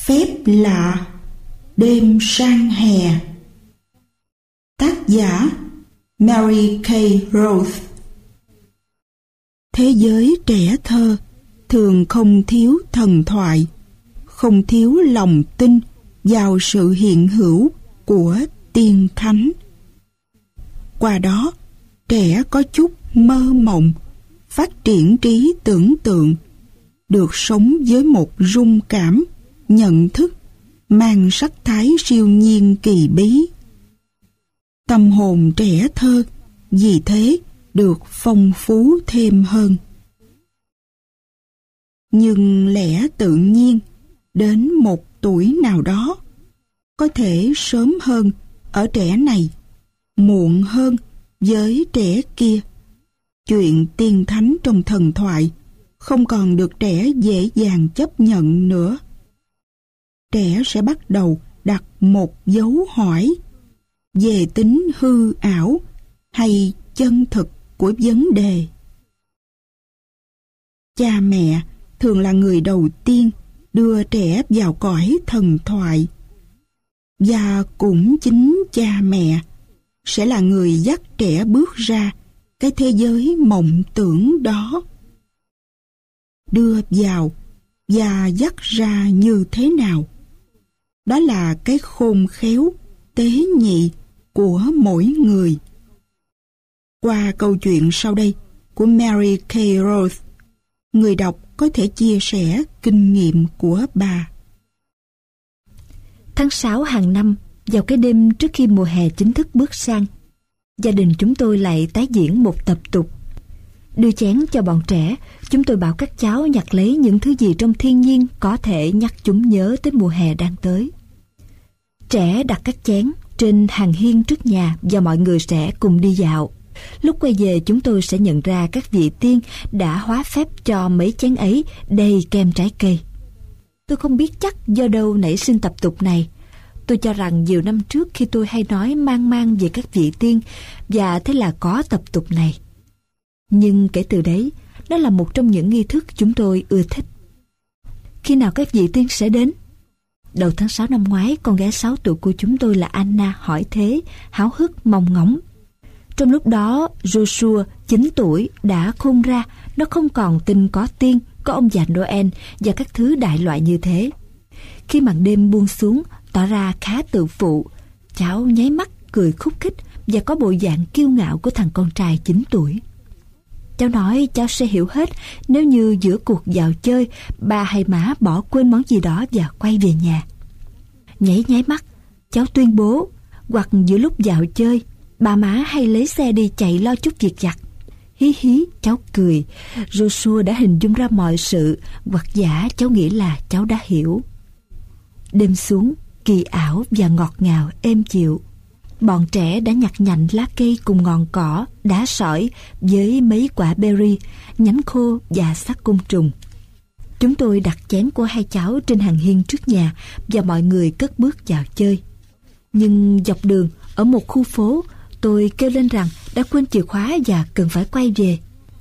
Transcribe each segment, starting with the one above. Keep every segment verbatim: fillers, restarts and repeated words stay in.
Phép lạ, đêm sang hè. Tác giả Mary K. Roth. Thế giới trẻ thơ thường không thiếu thần thoại, không thiếu lòng tin vào sự hiện hữu của tiên thánh. Qua đó, trẻ có chút mơ mộng, phát triển trí tưởng tượng, được sống với một rung cảm, nhận thức mang sắc thái siêu nhiên kỳ bí. Tâm hồn trẻ thơ vì thế được phong phú thêm hơn. Nhưng lẽ tự nhiên đến một tuổi nào đó, có thể sớm hơn ở trẻ này, muộn hơn với trẻ kia, chuyện tiên thánh trong thần thoại không còn được trẻ dễ dàng chấp nhận nữa. Trẻ sẽ bắt đầu đặt một dấu hỏi về tính hư ảo hay chân thực của vấn đề. Cha mẹ thường là người đầu tiên đưa trẻ vào cõi thần thoại, và cũng chính cha mẹ sẽ là người dắt trẻ bước ra cái thế giới mộng tưởng đó. Đưa vào và dắt ra như thế nào? Đó là cái khôn khéo, tế nhị của mỗi người. Qua câu chuyện sau đây của Mary K. Roth, người đọc có thể chia sẻ kinh nghiệm của bà. Tháng sáu hàng năm, vào cái đêm trước khi mùa hè chính thức bước sang, gia đình chúng tôi lại tái diễn một tập tục. Đưa chén cho bọn trẻ, chúng tôi bảo các cháu nhặt lấy những thứ gì trong thiên nhiên có thể nhắc chúng nhớ tới mùa hè đang tới. Trẻ đặt các chén trên hàng hiên trước nhà và mọi người sẽ cùng đi dạo. Lúc quay về, chúng tôi sẽ nhận ra các vị tiên đã hóa phép cho mấy chén ấy đầy kem trái cây. Tôi không biết chắc do đâu nảy sinh tập tục này. Tôi cho rằng nhiều năm trước khi tôi hay nói mang mang về các vị tiên, và thế là có tập tục này. Nhưng kể từ đấy, đó là một trong những nghi thức chúng tôi ưa thích. Khi nào các vị tiên sẽ đến? Đầu tháng sáu năm ngoái, con gái sáu tuổi của chúng tôi là Anna hỏi thế, háo hức mong ngóng. Trong lúc đó, Joshua, chín tuổi, đã khôn ra, nó không còn tin có tiên, có ông già Noel và các thứ đại loại như thế. Khi màn đêm buông xuống, tỏ ra khá tự phụ, cháu nháy mắt, cười khúc khích và có bộ dạng kiêu ngạo của thằng con trai chín tuổi. Cháu nói cháu sẽ hiểu hết nếu như giữa cuộc dạo chơi, ba hay má bỏ quên món gì đó và quay về nhà. Nháy nháy mắt, cháu tuyên bố, hoặc giữa lúc dạo chơi, ba má hay lấy xe đi chạy lo chút việc vặt. Hí hí, cháu cười. Joshua đã hình dung ra mọi sự, hoặc giả cháu nghĩ là cháu đã hiểu. Đêm xuống, kỳ ảo và ngọt ngào êm dịu. Bọn trẻ đã nhặt nhạnh lá cây cùng ngọn cỏ, đá sỏi với mấy quả berry, nhánh khô và xác côn trùng. Chúng tôi đặt chén của hai cháu trên hàng hiên trước nhà và mọi người cất bước vào chơi. Nhưng dọc đường, ở một khu phố, tôi kêu lên rằng đã quên chìa khóa và cần phải quay về.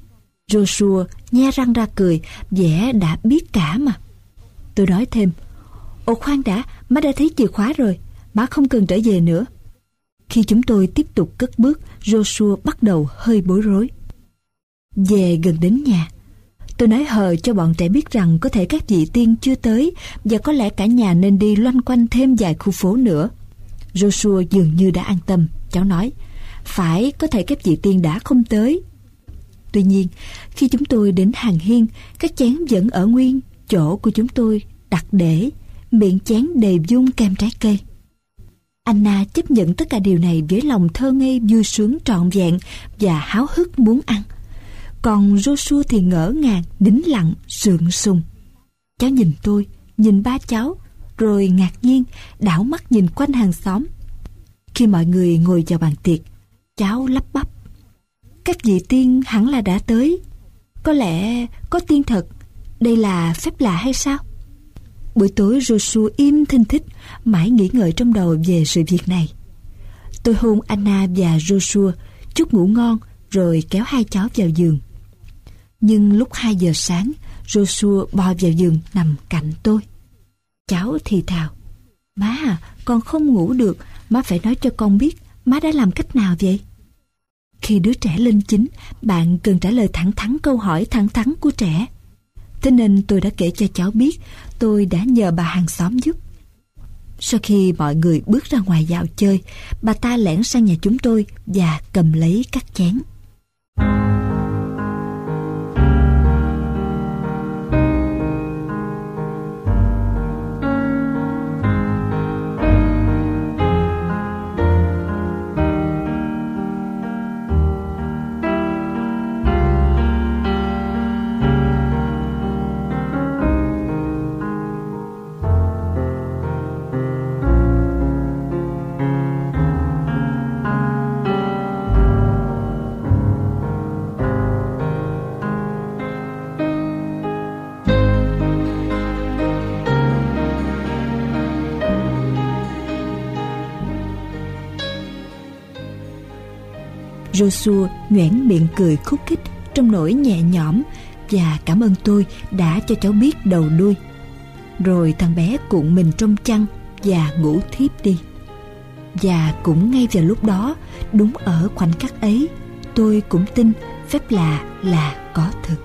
Joshua nhe răng ra cười, vẻ đã biết cả mà. Tôi nói thêm, ồ khoan đã, má đã thấy chìa khóa rồi, má không cần trở về nữa. Khi chúng tôi tiếp tục cất bước, Joshua bắt đầu hơi bối rối. Về gần đến nhà, tôi nói hờ cho bọn trẻ biết rằng có thể các vị tiên chưa tới và có lẽ cả nhà nên đi loanh quanh thêm vài khu phố nữa. Joshua dường như đã an tâm. Cháu nói, phải, có thể các vị tiên đã không tới. Tuy nhiên, khi chúng tôi đến hàng hiên, các chén vẫn ở nguyên chỗ của chúng tôi đặt để, miệng chén đầy dung kem trái cây. Anna chấp nhận tất cả điều này với lòng thơ ngây vui sướng trọn vẹn và háo hức muốn ăn. Còn Joshua thì ngỡ ngàng, nín lặng, sượng sùng. Cháu nhìn tôi, nhìn ba cháu, rồi ngạc nhiên đảo mắt nhìn quanh hàng xóm. Khi mọi người ngồi vào bàn tiệc, cháu lắp bắp, các vị tiên hẳn là đã tới. Có lẽ có tiên thật. Đây là phép lạ hay sao? Buổi tối Joshua im thinh thích, mãi nghĩ ngợi trong đầu về sự việc này. Tôi hôn Anna và Joshua, chúc ngủ ngon, rồi kéo hai cháu vào giường. Nhưng lúc hai giờ sáng, Joshua bò vào giường nằm cạnh tôi. Cháu thì thào: Má à, con không ngủ được, má phải nói cho con biết má đã làm cách nào vậy? Khi đứa trẻ lên chín, bạn cần trả lời thẳng thắn câu hỏi thẳng thắn của trẻ. Thế nên tôi đã kể cho cháu biết tôi đã nhờ bà hàng xóm giúp. Sau khi mọi người bước ra ngoài dạo chơi, bà ta lẻn sang nhà chúng tôi và cầm lấy các chén. Joshua nhoẻn miệng cười khúc khích trong nỗi nhẹ nhõm và cảm ơn tôi đã cho cháu biết đầu đuôi. Rồi thằng bé cuộn mình trong chăn và ngủ thiếp đi. Và cũng ngay vào lúc đó, đúng ở khoảnh khắc ấy, tôi cũng tin phép lạ là có thực.